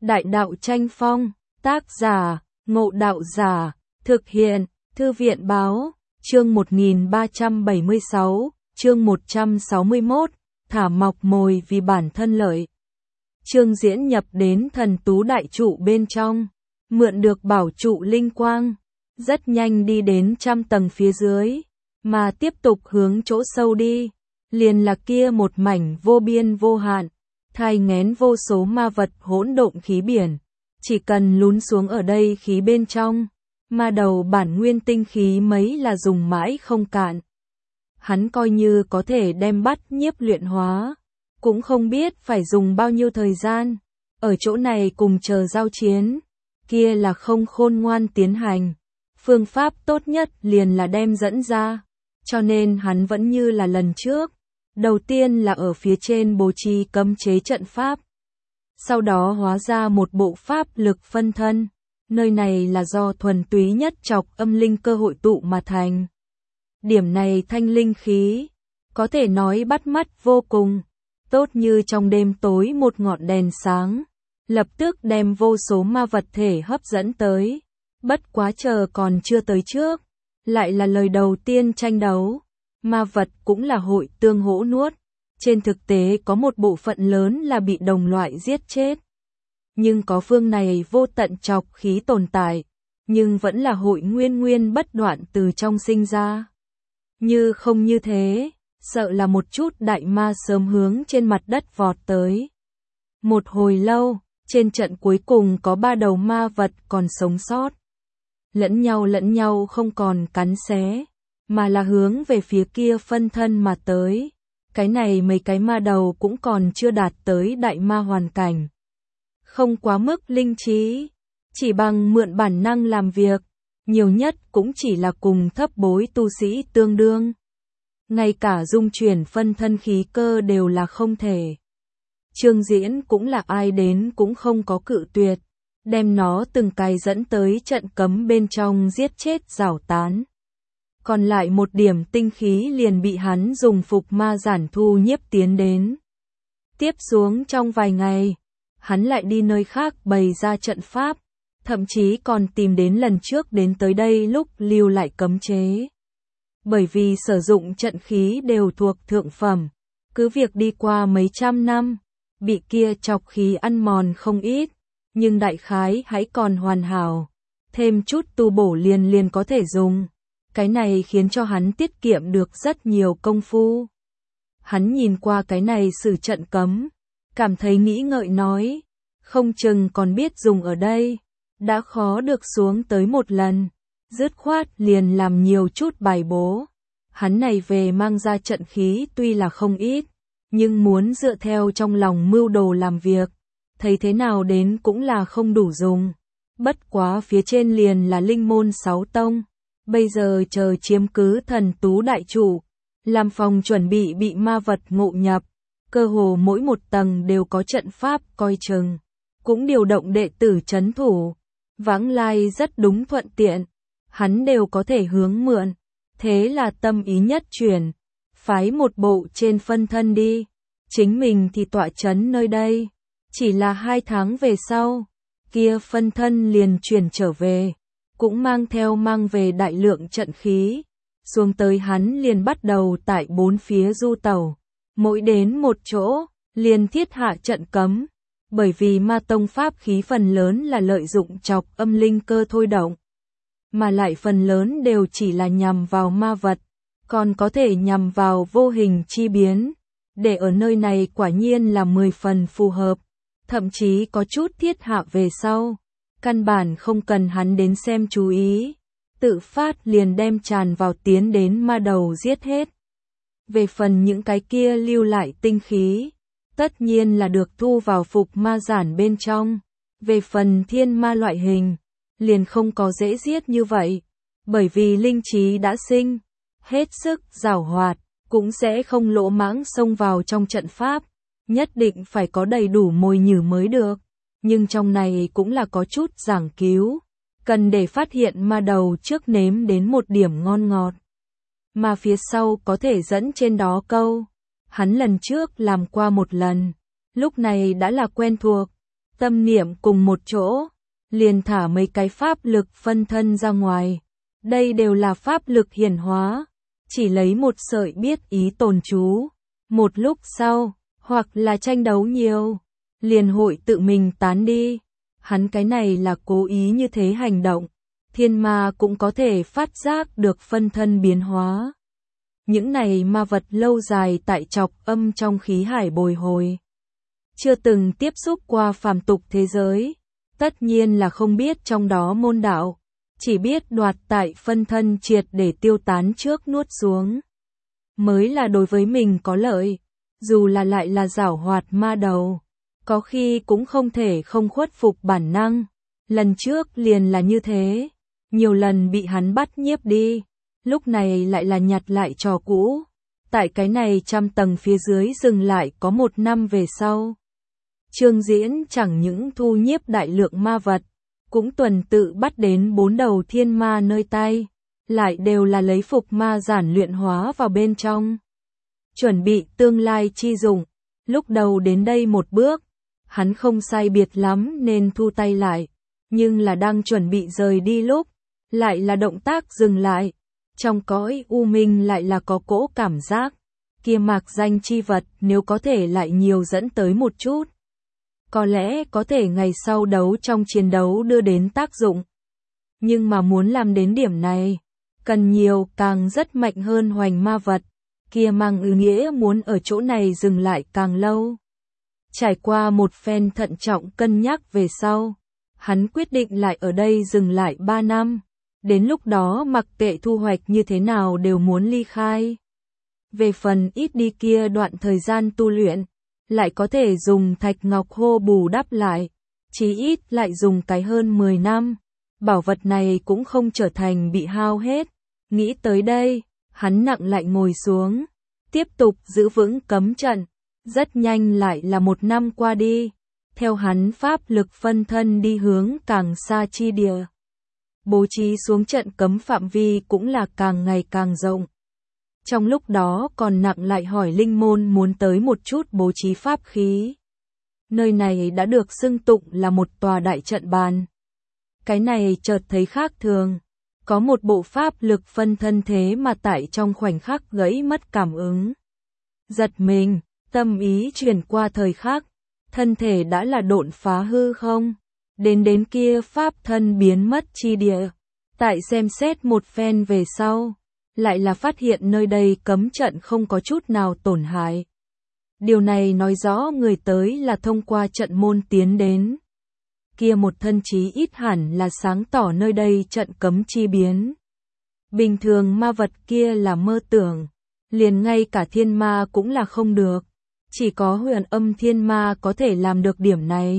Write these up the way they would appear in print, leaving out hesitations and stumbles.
Đại đạo tranh phong, tác giả, Ngộ Đạo Giả, thực hiện, Thư viện báo, chương 1376, chương 161, thả mọc mồi vì bản thân lợi. Trương Diễn nhập đến thần tú đại trụ bên trong, mượn được bảo trụ linh quang, rất nhanh đi đến 100 tầng phía dưới, mà tiếp tục hướng chỗ sâu đi, liền là kia một mảnh vô biên vô hạn, thai nghén vô số ma vật hỗn độn khí biển, chỉ cần lún xuống ở đây khí bên trong, ma đầu bản nguyên tinh khí mấy là dùng mãi không cạn. Hắn coi như có thể đem bắt nhiếp luyện hóa, cũng không biết phải dùng bao nhiêu thời gian, ở chỗ này cùng chờ giao chiến, kia là không khôn ngoan tiến hành. Phương pháp tốt nhất liền là đem dẫn ra, cho nên hắn vẫn như là lần trước, đầu tiên là ở phía trên bố trí cấm chế trận pháp, sau đó hóa ra một bộ pháp lực phân thân, nơi này là do thuần túy nhất trọc âm linh cơ hội tụ mà thành. Điểm này thanh linh khí, có thể nói bắt mắt vô cùng, tốt như trong đêm tối một ngọn đèn sáng, lập tức đem vô số ma vật thể hấp dẫn tới. Bất quá chờ còn chưa tới trước, lại là lời đầu tiên tranh đấu, ma vật cũng là hội tương hỗ nuốt, trên thực tế có một bộ phận lớn là bị đồng loại giết chết. Nhưng có phương này vô tận trọc khí tồn tại, nhưng vẫn là hội nguyên bất đoạn từ trong sinh ra. Như không như thế, sợ là một chút đại ma sớm hướng trên mặt đất vọt tới. Một hồi lâu, trên trận cuối cùng có 3 đầu ma vật còn sống sót. Lẫn nhau không còn cắn xé, mà là hướng về phía kia phân thân mà tới. Cái này mấy cái ma đầu cũng còn chưa đạt tới đại ma hoàn cảnh. Không quá mức linh trí, chỉ bằng mượn bản năng làm việc, nhiều nhất cũng chỉ là cùng thấp bối tu sĩ tương đương. Ngay cả dung chuyển phân thân khí cơ đều là không thể. Trương Diễn cũng là ai đến cũng không có cự tuyệt, đem nó từng cái dẫn tới trận cấm bên trong giết chết rảo tán. Còn lại một điểm tinh khí liền bị hắn dùng phục ma giản thu nhiếp tiến đến. Tiếp xuống trong vài ngày, hắn lại đi nơi khác bày ra trận pháp, thậm chí còn tìm đến lần trước đến tới đây lúc lưu lại cấm chế. Bởi vì sử dụng trận khí đều thuộc thượng phẩm, cứ việc đi qua mấy trăm năm, bị kia trọc khí ăn mòn không ít, nhưng đại khái hãy còn hoàn hảo, thêm chút tu bổ liền có thể dùng. Cái này khiến cho hắn tiết kiệm được rất nhiều công phu. Hắn nhìn qua cái này sử trận cấm, cảm thấy nghĩ ngợi nói, không chừng còn biết dùng ở đây, đã khó được xuống tới một lần, dứt khoát liền làm nhiều chút bài bố. Hắn này về mang ra trận khí tuy là không ít, nhưng muốn dựa theo trong lòng mưu đồ làm việc, thấy thế nào đến cũng là không đủ dùng. Bất quá phía trên liền là linh môn 6 tông, bây giờ chờ chiếm cứ thần tú đại trụ, làm phòng chuẩn bị ma vật ngộ nhập, cơ hồ mỗi một tầng đều có trận pháp coi chừng, cũng điều động đệ tử trấn thủ, vãng lai rất đúng thuận tiện, hắn đều có thể hướng mượn, thế là tâm ý nhất chuyển, phái một bộ trên phân thân đi, chính mình thì tọa trấn nơi đây. Chỉ là 2 tháng về sau, kia phân thân liền chuyển trở về, cũng mang về đại lượng trận khí, xuống tới hắn liền bắt đầu tại 4 phía du tẩu, mỗi đến một chỗ, liền thiết hạ trận cấm, bởi vì ma tông pháp khí phần lớn là lợi dụng trọc âm linh cơ thôi động, mà lại phần lớn đều chỉ là nhằm vào ma vật, còn có thể nhằm vào vô hình chi biến, để ở nơi này quả nhiên là 10 phần phù hợp. Thậm chí có chút thiết hạ về sau, căn bản không cần hắn đến xem chú ý, tự phát liền đem tràn vào tiến đến ma đầu giết hết. Về phần những cái kia lưu lại tinh khí, tất nhiên là được thu vào phục ma giản bên trong. Về phần thiên ma loại hình, liền không có dễ giết như vậy, bởi vì linh trí đã sinh, hết sức giảo hoạt, cũng sẽ không lỗ mãng xông vào trong trận pháp. Nhất định phải có đầy đủ mồi nhử mới được, nhưng trong này cũng là có chút giảng cứu, cần để phát hiện ma đầu trước nếm đến một điểm ngon ngọt, mà phía sau có thể dẫn trên đó câu. Hắn lần trước làm qua một lần, lúc này đã là quen thuộc, tâm niệm cùng một chỗ, liền thả mấy cái pháp lực phân thân ra ngoài. Đây đều là pháp lực hiển hóa, chỉ lấy một sợi biết ý tồn trú. Một lúc sau, hoặc là tranh đấu nhiều, liền hội tự mình tán đi. Hắn cái này là cố ý như thế hành động, thiên ma cũng có thể phát giác được phân thân biến hóa. Những này ma vật lâu dài tại trọc âm trong khí hải bồi hồi, chưa từng tiếp xúc qua phàm tục thế giới, tất nhiên là không biết trong đó môn đạo, chỉ biết đoạt tại phân thân triệt để tiêu tán trước nuốt xuống, mới là đối với mình có lợi. Dù là lại là giảo hoạt ma đầu, có khi cũng không thể không khuất phục bản năng. Lần trước liền là như thế, nhiều lần bị hắn bắt nhiếp đi, lúc này lại là nhặt lại trò cũ. Tại cái này 100 tầng phía dưới dừng lại có 1 năm về sau. Trương Diễn chẳng những thu nhiếp đại lượng ma vật, cũng tuần tự bắt đến 4 đầu thiên ma nơi tay, lại đều là lấy phục ma giản luyện hóa vào bên trong. Chuẩn bị tương lai chi dụng, lúc đầu đến đây một bước, hắn không sai biệt lắm nên thu tay lại, nhưng là đang chuẩn bị rời đi lúc, lại là động tác dừng lại. Trong cõi u minh lại là có cỗ cảm giác, kia mạc danh chi vật nếu có thể lại nhiều dẫn tới một chút. Có lẽ có thể ngày sau đấu trong chiến đấu đưa đến tác dụng. Nhưng mà muốn làm đến điểm này, cần nhiều càng rất mạnh hơn hoành ma vật, kia mang ý nghĩa muốn ở chỗ này dừng lại càng lâu. Trải qua một phen thận trọng cân nhắc về sau, hắn quyết định lại ở đây dừng lại 3 năm. Đến lúc đó mặc kệ thu hoạch như thế nào đều muốn ly khai. Về phần ít đi kia đoạn thời gian tu luyện, lại có thể dùng thạch ngọc hô bù đắp lại, chí ít lại dùng cái hơn 10 năm. Bảo vật này cũng không trở thành bị hao hết. Nghĩ tới đây, hắn nặng lại ngồi xuống, tiếp tục giữ vững cấm trận. Rất nhanh lại là 1 năm qua đi, theo hắn pháp lực phân thân đi hướng càng xa chi địa. Bố trí xuống trận cấm phạm vi cũng là càng ngày càng rộng. Trong lúc đó còn nặng lại hỏi linh môn muốn tới một chút bố trí pháp khí. Nơi này đã được xưng tụng là một tòa đại trận bàn. Cái này chợt thấy khác thường, có một bộ pháp lực phân thân thế mà tại trong khoảnh khắc gãy mất cảm ứng. Giật mình, tâm ý chuyển qua thời khắc, thân thể đã là độn phá hư không, đến kia pháp thân biến mất chi địa. Tại xem xét một phen về sau, lại là phát hiện nơi đây cấm trận không có chút nào tổn hại. Điều này nói rõ người tới là thông qua trận môn tiến đến. Kia một thân chí ít hẳn là sáng tỏ nơi đây trận cấm chi biến. Bình thường ma vật kia là mơ tưởng, liền ngay cả thiên ma cũng là không được. Chỉ có Huyền Âm thiên ma có thể làm được điểm này.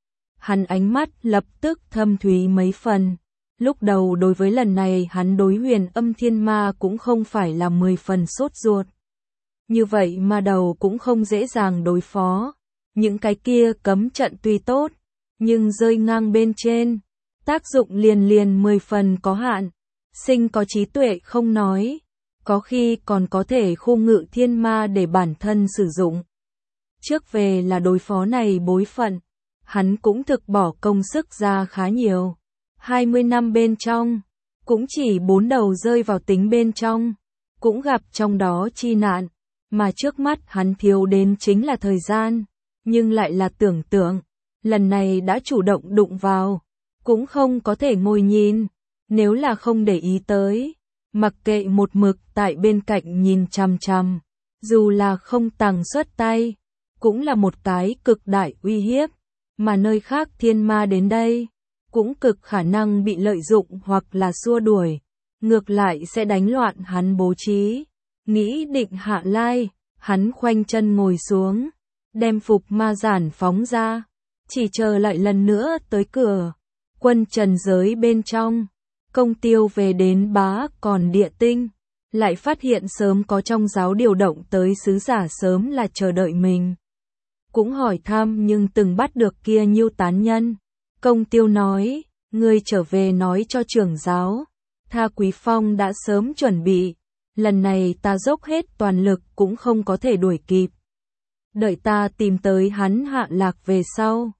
Hắn ánh mắt lập tức thâm thúy mấy phần. Lúc đầu đối với lần này hắn đối Huyền Âm thiên ma cũng không phải là 10 phần sốt ruột. Như vậy ma đầu cũng không dễ dàng đối phó. Những cái kia cấm trận tuy tốt, nhưng rơi ngang bên trên, tác dụng liền 10 phần có hạn. Sinh có trí tuệ không nói, có khi còn có thể khu ngự thiên ma để bản thân sử dụng. Trước về là đối phó này bối phận, hắn cũng thực bỏ công sức ra khá nhiều. 20 năm bên trong, cũng chỉ 4 đầu rơi vào tính bên trong, cũng gặp trong đó chi nạn, mà trước mắt hắn thiếu đến chính là thời gian, nhưng lại là tưởng tượng, lần này đã chủ động đụng vào, cũng không có thể ngồi nhìn, nếu là không để ý tới, mặc kệ một mực tại bên cạnh nhìn chằm chằm, dù là không tàng xuất tay, cũng là một cái cực đại uy hiếp, mà nơi khác thiên ma đến đây, cũng cực khả năng bị lợi dụng hoặc là xua đuổi, ngược lại sẽ đánh loạn hắn bố trí. Nghĩ định hạ lai, hắn khoanh chân ngồi xuống, đem phục ma giản phóng ra, chỉ chờ lại lần nữa tới cửa. Quân trần giới bên trong, công tiêu về đến bá còn địa tinh, lại phát hiện sớm có trong giáo điều động tới sứ giả sớm là chờ đợi mình. Cũng hỏi thăm nhưng từng bắt được kia nhiêu tán nhân. Công tiêu nói, ngươi trở về nói cho trưởng giáo, Tha Quý Phong đã sớm chuẩn bị, lần này ta dốc hết toàn lực cũng không có thể đuổi kịp. Đợi ta tìm tới hắn hạ lạc về sau,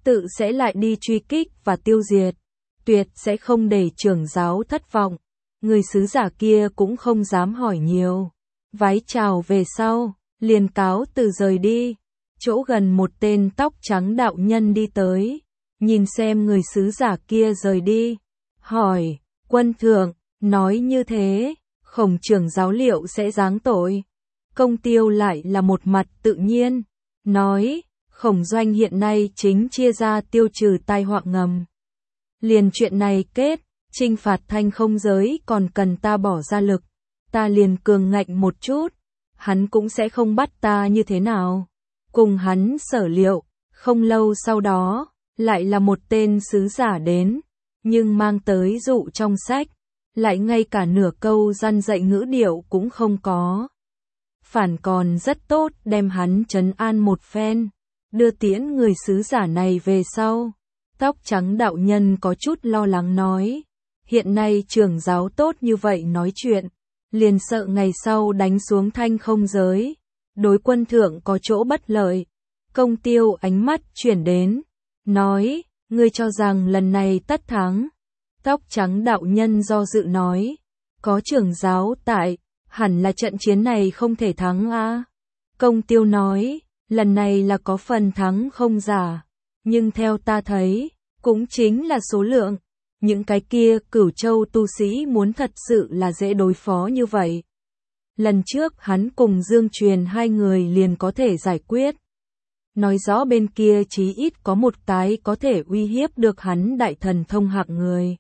tự sẽ lại đi truy kích và tiêu diệt, tuyệt sẽ không để trưởng giáo thất vọng. Người sứ giả kia cũng không dám hỏi nhiều, vái chào về sau, liền cáo từ rời đi. Chỗ gần một tên tóc trắng đạo nhân đi tới, nhìn xem người sứ giả kia rời đi, hỏi, quân thượng, nói như thế, Khổng trưởng giáo liệu sẽ giáng tội? Công Tiêu lại là một mặt tự nhiên, nói, Khổng doanh hiện nay chính chia ra tiêu trừ tai họa ngầm. Liền chuyện này kết, trinh phạt Thanh Không giới còn cần ta bỏ ra lực, ta liền cường ngạnh một chút, hắn cũng sẽ không bắt ta như thế nào. Cùng hắn sở liệu, không lâu sau đó, lại là một tên sứ giả đến, nhưng mang tới dụ trong sách, lại ngay cả nửa câu răn dạy ngữ điệu cũng không có. Phản còn rất tốt đem hắn trấn an một phen, đưa tiễn người sứ giả này về sau. Tóc trắng đạo nhân có chút lo lắng nói, hiện nay trưởng giáo tốt như vậy nói chuyện, liền sợ ngày sau đánh xuống Thanh Không giới, đối quân thượng có chỗ bất lợi. Công Tiêu ánh mắt chuyển đến, nói, ngươi cho rằng lần này tất thắng. Tóc trắng đạo nhân do dự nói, có trưởng giáo tại, hẳn là trận chiến này không thể thắng a. Công Tiêu nói, lần này là có phần thắng không giả, nhưng theo ta thấy, cũng chính là số lượng. Những cái kia Cửu Châu tu sĩ muốn thật sự là dễ đối phó như vậy. Lần trước hắn cùng Dương Truyền hai người liền có thể giải quyết. Nói rõ bên kia chí ít có một cái có thể uy hiếp được hắn đại thần thông hạng người.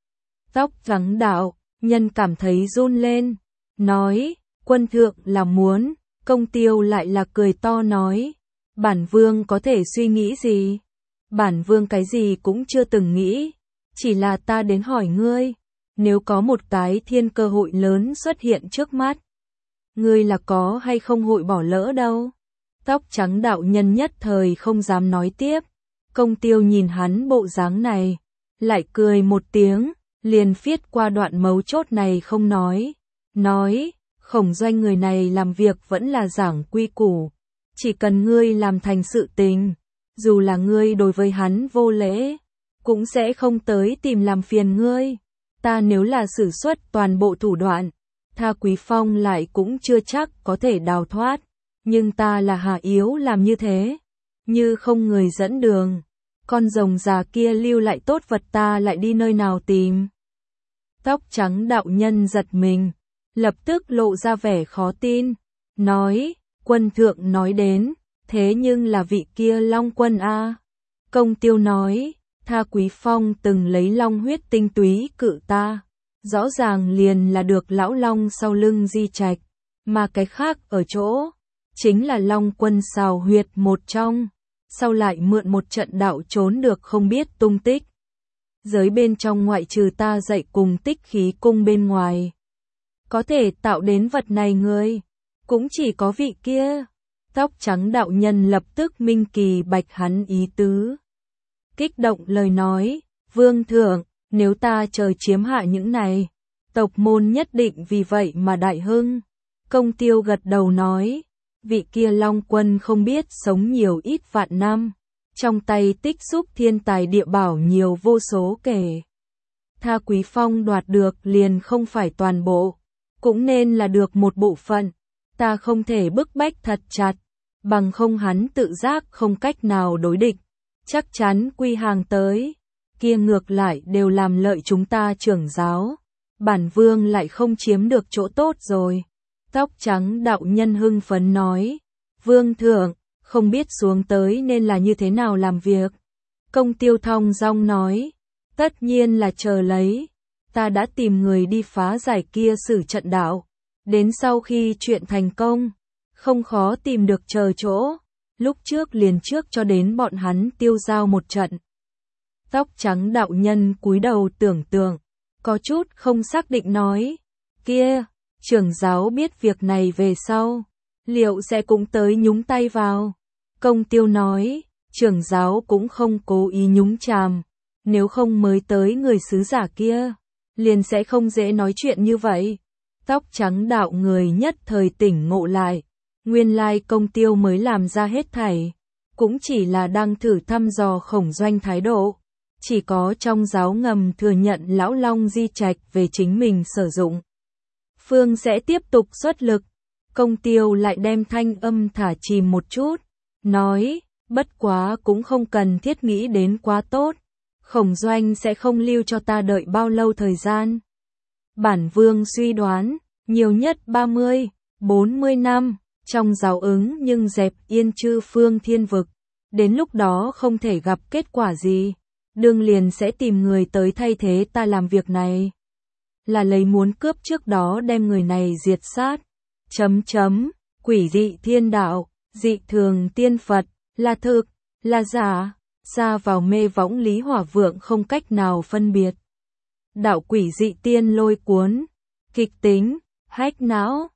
Tóc trắng đạo nhân cảm thấy run lên, nói, quân thượng là muốn. Công Tiêu lại là cười to nói, bản vương có thể suy nghĩ gì? Bản vương cái gì cũng chưa từng nghĩ, chỉ là ta đến hỏi ngươi, nếu có một cái thiên cơ hội lớn xuất hiện trước mắt, ngươi là có hay không hội bỏ lỡ đâu? Tóc trắng đạo nhân nhất thời không dám nói tiếp. Công Tiêu nhìn hắn bộ dáng này, lại cười một tiếng, liền viết qua đoạn mấu chốt này không nói. Nói, Khổng doanh người này làm việc vẫn là giảng quy củ, chỉ cần ngươi làm thành sự tình, dù là ngươi đối với hắn vô lễ, cũng sẽ không tới tìm làm phiền ngươi. Ta nếu là sử xuất toàn bộ thủ đoạn, tha Quý Phong lại cũng chưa chắc có thể đào thoát, nhưng ta là hà yếu làm như thế, như không người dẫn đường, con rồng già kia lưu lại tốt vật ta lại đi nơi nào tìm. Tóc trắng đạo nhân giật mình, lập tức lộ ra vẻ khó tin, nói, quân thượng nói đến, thế nhưng là vị kia Long Quân a. Công Tiêu nói, tha Quý Phong từng lấy long huyết tinh túy cự ta, rõ ràng liền là được lão long sau lưng di trạch, mà cái khác ở chỗ, chính là Long Quân xào huyệt một trong, sau lại mượn một trận đạo trốn được không biết tung tích. Giới bên trong ngoại trừ ta dạy cùng tích khí cung bên ngoài, có thể tạo đến vật này người, cũng chỉ có vị kia. Tóc trắng đạo nhân lập tức minh kỳ bạch hắn ý tứ. Kích động lời nói, vương thượng, nếu ta chờ chiếm hạ những này, tộc môn nhất định vì vậy mà đại hưng. Công Tiêu gật đầu nói, vị kia Long Quân không biết sống nhiều ít vạn năm, trong tay tích xúc thiên tài địa bảo nhiều vô số kể. Tha Quý Phong đoạt được liền không phải toàn bộ, cũng nên là được một bộ phận, ta không thể bức bách thật chặt, bằng không hắn tự giác không cách nào đối địch, chắc chắn quy hàng tới, kia ngược lại đều làm lợi chúng ta trưởng giáo, bản vương lại không chiếm được chỗ tốt rồi. Tóc trắng đạo nhân hưng phấn nói, vương thượng, không biết xuống tới nên là như thế nào làm việc. Công Tiêu thong dong nói, tất nhiên là chờ lấy, ta đã tìm người đi phá giải kia sử trận đạo, đến sau khi chuyện thành công, không khó tìm được chờ chỗ, lúc trước liền trước cho đến bọn hắn tiêu giao một trận. Tóc trắng đạo nhân cúi đầu tưởng tượng, có chút không xác định nói, kia, trưởng giáo biết việc này về sau, liệu sẽ cũng tới nhúng tay vào? Công Tiêu nói, trưởng giáo cũng không cố ý nhúng chàm, nếu không mới tới người sứ giả kia, liền sẽ không dễ nói chuyện như vậy. Tóc trắng đạo người nhất thời tỉnh ngộ lại, nguyên lai Công Tiêu mới làm ra hết thảy, cũng chỉ là đang thử thăm dò Khổng Doanh thái độ. Chỉ có trong giáo ngầm thừa nhận Lão Long di trạch về chính mình sử dụng. Phương sẽ tiếp tục xuất lực. Công Tiêu lại đem thanh âm thả chìm một chút, nói, bất quá cũng không cần thiết nghĩ đến quá tốt. Khổng Doanh sẽ không lưu cho ta đợi bao lâu thời gian. Bản Vương suy đoán, nhiều nhất 30, 40 năm, trong giáo ứng nhưng dẹp yên chư phương thiên vực. Đến lúc đó không thể gặp kết quả gì. Đương liền sẽ tìm người tới thay thế ta làm việc này. Là lấy muốn cướp trước đó đem người này diệt sát. Quỷ dị thiên đạo, dị thường tiên Phật, là thực, là giả, xa vào mê võng Lý Hỏa Vượng không cách nào phân biệt. Đạo quỷ dị tiên lôi cuốn, kịch tính, hách não,